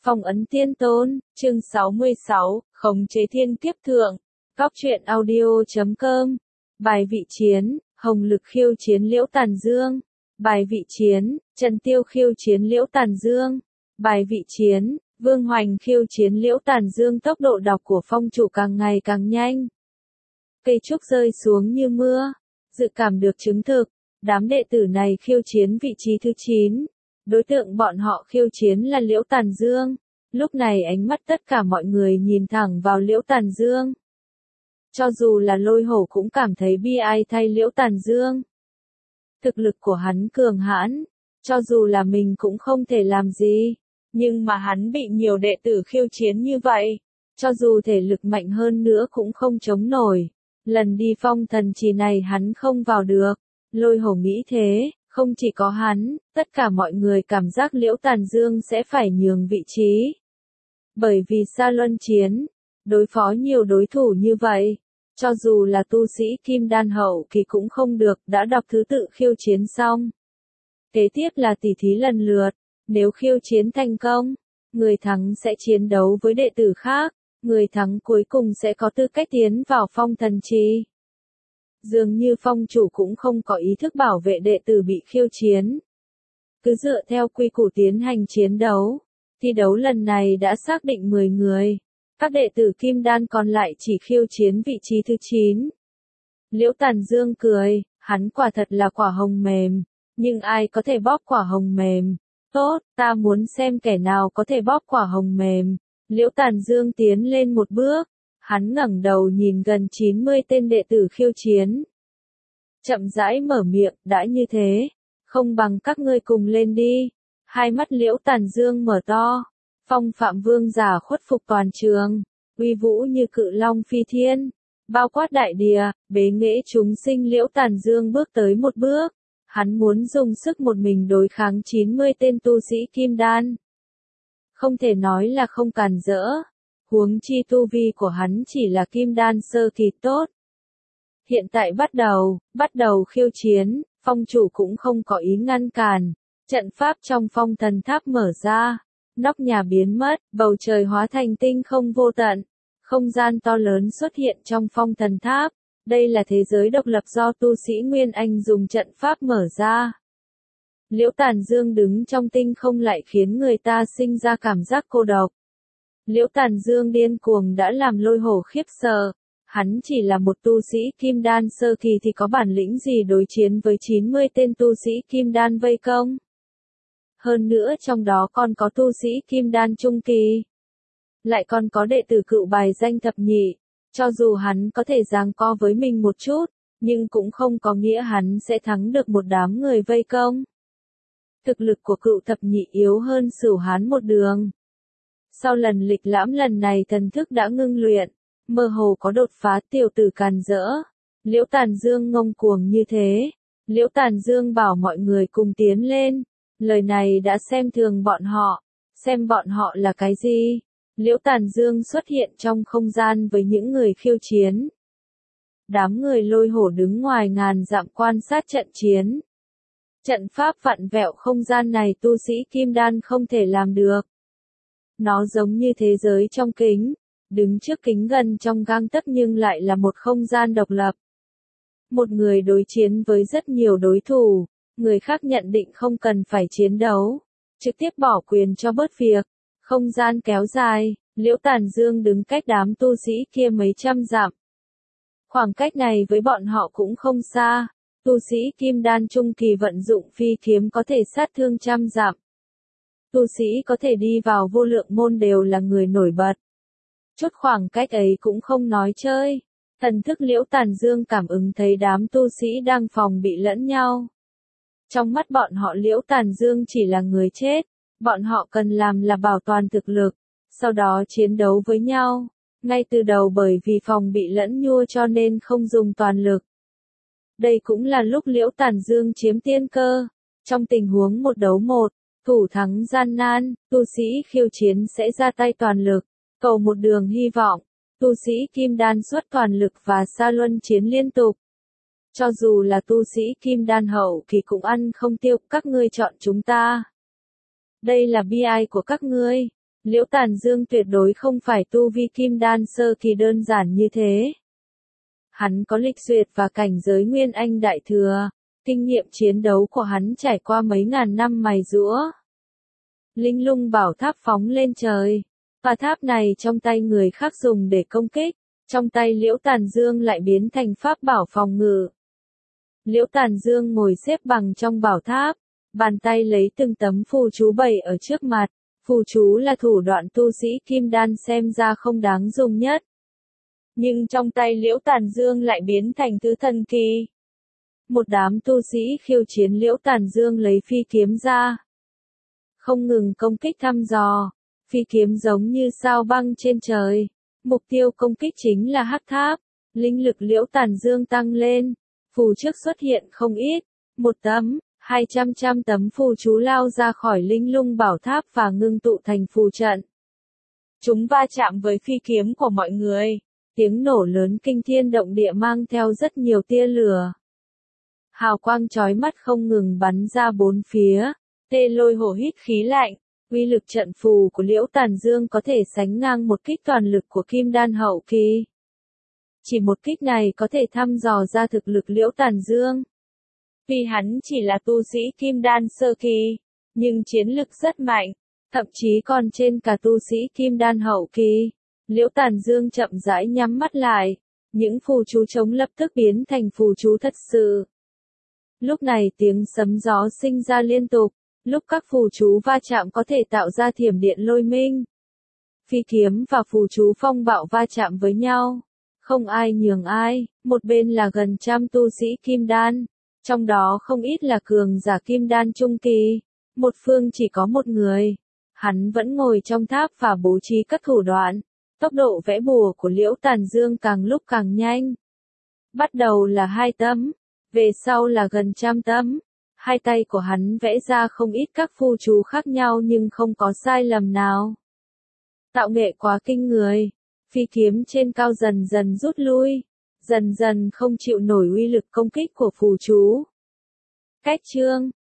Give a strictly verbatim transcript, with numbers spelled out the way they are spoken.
Phong ấn tiên tôn, chương sáu mươi sáu, khống chế thiên kiếp thượng. Góc truyện audio chấm com. Bài vị chiến, Hồng Lực khiêu chiến Liễu Tàn Dương. Bài vị chiến, Trần Tiêu khiêu chiến Liễu Tàn Dương. Bài vị chiến, Vương Hoành khiêu chiến Liễu Tàn Dương. Tốc độ đọc của phong chủ càng ngày càng nhanh. Cây trúc rơi xuống như mưa. Dự cảm được chứng thực, đám đệ tử này khiêu chiến vị trí thứ chín. Đối tượng bọn họ khiêu chiến là Liễu Tàn Dương. Lúc này ánh mắt tất cả mọi người nhìn thẳng vào Liễu Tàn Dương. Cho dù là Lôi Hổ cũng cảm thấy bi ai thay Liễu Tàn Dương. Thực lực của hắn cường hãn, cho dù là mình cũng không thể làm gì. Nhưng mà hắn bị nhiều đệ tử khiêu chiến như vậy, cho dù thể lực mạnh hơn nữa cũng không chống nổi. Lần đi phong thần trì này hắn không vào được. Lôi Hổ nghĩ thế. Không chỉ có hắn, tất cả mọi người cảm giác Liễu Tàn Dương sẽ phải nhường vị trí. Bởi vì Sa Luân chiến, đối phó nhiều đối thủ như vậy, cho dù là tu sĩ kim đan hậu kỳ cũng không được, đã đọc thứ tự khiêu chiến xong. Kế tiếp là tỉ thí lần lượt, nếu khiêu chiến thành công, người thắng sẽ chiến đấu với đệ tử khác, người thắng cuối cùng sẽ có tư cách tiến vào phong thần trì. Dường như phong chủ cũng không có ý thức bảo vệ đệ tử bị khiêu chiến. Cứ dựa theo quy củ tiến hành chiến đấu. Thi đấu lần này đã xác định mười người. Các đệ tử kim đan còn lại chỉ khiêu chiến vị trí thứ chín. Liễu Tàn Dương cười, hắn quả thật là quả hồng mềm. Nhưng ai có thể bóp quả hồng mềm? Tốt, ta muốn xem kẻ nào có thể bóp quả hồng mềm. Liễu Tàn Dương tiến lên một bước. Hắn ngẩng đầu nhìn gần chín mươi tên đệ tử khiêu chiến. Chậm rãi mở miệng, đã như thế. Không bằng các ngươi cùng lên đi. Hai mắt Liễu Tàn Dương mở to. Phong phạm vương giả khuất phục toàn trường. Uy vũ như cự long phi thiên. Bao quát đại địa, bế nghệ chúng sinh. Liễu Tàn Dương bước tới một bước. Hắn muốn dùng sức một mình đối kháng chín mươi tên tu sĩ kim đan. Không thể nói là không cản rỡ. Huống chi tu vi của hắn chỉ là kim đan sơ kỳ tốt. Hiện tại bắt đầu, bắt đầu khiêu chiến, phong chủ cũng không có ý ngăn cản. Trận pháp trong phong thần tháp mở ra, nóc nhà biến mất, bầu trời hóa thành tinh không vô tận. Không gian to lớn xuất hiện trong phong thần tháp. Đây là thế giới độc lập do tu sĩ Nguyên Anh dùng trận pháp mở ra. Liễu Tàn Dương đứng trong tinh không lại khiến người ta sinh ra cảm giác cô độc. Liễu Tàn Dương điên cuồng đã làm Lôi Hổ khiếp sợ. Hắn chỉ là một tu sĩ kim đan sơ kỳ thì có bản lĩnh gì đối chiến với chín mươi tên tu sĩ kim đan vây công. Hơn nữa trong đó còn có tu sĩ kim đan trung kỳ. Lại còn có đệ tử cựu bài danh thập nhị. Cho dù hắn có thể giằng co với mình một chút, nhưng cũng không có nghĩa hắn sẽ thắng được một đám người vây công. Thực lực của cựu thập nhị yếu hơn Sửu Hán một đường. Sau lần lịch lãm lần này thần thức đã ngưng luyện, mơ hồ có đột phá. Tiểu tử càn rỡ. Liễu Tàn Dương ngông cuồng như thế. Liễu Tàn Dương bảo mọi người cùng tiến lên. Lời này đã xem thường bọn họ. Xem bọn họ là cái gì? Liễu Tàn Dương xuất hiện trong không gian với những người khiêu chiến. Đám người Lôi Hổ đứng ngoài ngàn dặm quan sát trận chiến. Trận pháp vặn vẹo không gian này tu sĩ kim đan không thể làm được. Nó giống như thế giới trong kính, đứng trước kính gần trong gang tấc nhưng lại là một không gian độc lập. Một người đối chiến với rất nhiều đối thủ, người khác nhận định không cần phải chiến đấu, trực tiếp bỏ quyền cho bớt việc. Không gian kéo dài, Liễu Tàn Dương đứng cách đám tu sĩ kia mấy trăm dặm. Khoảng cách này với bọn họ cũng không xa, tu sĩ kim đan trung kỳ vận dụng phi kiếm có thể sát thương trăm dặm. Tu sĩ có thể đi vào vô lượng môn đều là người nổi bật. Chút khoảng cách ấy cũng không nói chơi. Thần thức Liễu Tàn Dương cảm ứng thấy đám tu sĩ đang phòng bị lẫn nhau. Trong mắt bọn họ Liễu Tàn Dương chỉ là người chết. Bọn họ cần làm là bảo toàn thực lực, sau đó chiến đấu với nhau. Ngay từ đầu bởi vì phòng bị lẫn nhua cho nên không dùng toàn lực. Đây cũng là lúc Liễu Tàn Dương chiếm tiên cơ. Trong tình huống một đấu một, thủ thắng gian nan, tu sĩ khiêu chiến sẽ ra tay toàn lực, cầu một đường hy vọng. Tu sĩ kim đan xuất toàn lực và Sa Luân chiến liên tục. Cho dù là tu sĩ kim đan hậu kỳ cũng ăn không tiêu, các ngươi chọn chúng ta. Đây là bi ai của các ngươi. Liễu Tàn Dương tuyệt đối không phải tu vi kim đan sơ kỳ đơn giản như thế. Hắn có lịch duyệt và cảnh giới nguyên anh đại thừa, kinh nghiệm chiến đấu của hắn trải qua mấy ngàn năm mài giũa. Linh lung bảo tháp phóng lên trời, và tháp này trong tay người khác dùng để công kích, trong tay Liễu Tàn Dương lại biến thành pháp bảo phòng ngự. Liễu Tàn Dương ngồi xếp bằng trong bảo tháp, bàn tay lấy từng tấm phù chú bày ở trước mặt, phù chú là thủ đoạn tu sĩ kim đan xem ra không đáng dùng nhất. Nhưng trong tay Liễu Tàn Dương lại biến thành thứ thần kỳ. Một đám tu sĩ khiêu chiến Liễu Tàn Dương lấy phi kiếm ra, không ngừng công kích thăm dò, phi kiếm giống như sao băng trên trời. Mục tiêu công kích chính là hắc tháp, linh lực Liễu Tàn Dương tăng lên, phù trước xuất hiện không ít, một tấm, hai trăm trăm tấm phù chú lao ra khỏi linh lung bảo tháp và ngưng tụ thành phù trận. Chúng va chạm với phi kiếm của mọi người, tiếng nổ lớn kinh thiên động địa mang theo rất nhiều tia lửa. Hào quang chói mắt không ngừng bắn ra bốn phía, Tê Lôi hổ hít khí lạnh. Uy lực trận phù của Liễu Tàn Dương có thể sánh ngang một kích toàn lực của kim đan hậu kỳ. Chỉ một kích này có thể thăm dò ra thực lực Liễu Tàn Dương. Vì hắn chỉ là tu sĩ kim đan sơ kỳ, nhưng chiến lực rất mạnh, thậm chí còn trên cả tu sĩ kim đan hậu kỳ. Liễu Tàn Dương chậm rãi nhắm mắt lại, những phù chú chống lập tức biến thành phù chú thật sự. Lúc này tiếng sấm gió sinh ra liên tục. Lúc các phù chú va chạm có thể tạo ra thiểm điện lôi minh. Phi kiếm và phù chú phong bạo va chạm với nhau. Không ai nhường ai, một bên là gần trăm tu sĩ kim đan. Trong đó không ít là cường giả kim đan trung kỳ. Một phương chỉ có một người. Hắn vẫn ngồi trong tháp và bố trí các thủ đoạn. Tốc độ vẽ bùa của Liễu Tàn Dương càng lúc càng nhanh. Bắt đầu là hai tấm. Về sau là gần trăm tấm. Hai tay của hắn vẽ ra không ít các phù chú khác nhau nhưng không có sai lầm nào. Tạo nghệ quá kinh người. Phi kiếm trên cao dần dần rút lui. Dần dần không chịu nổi uy lực công kích của phù chú. Cách chương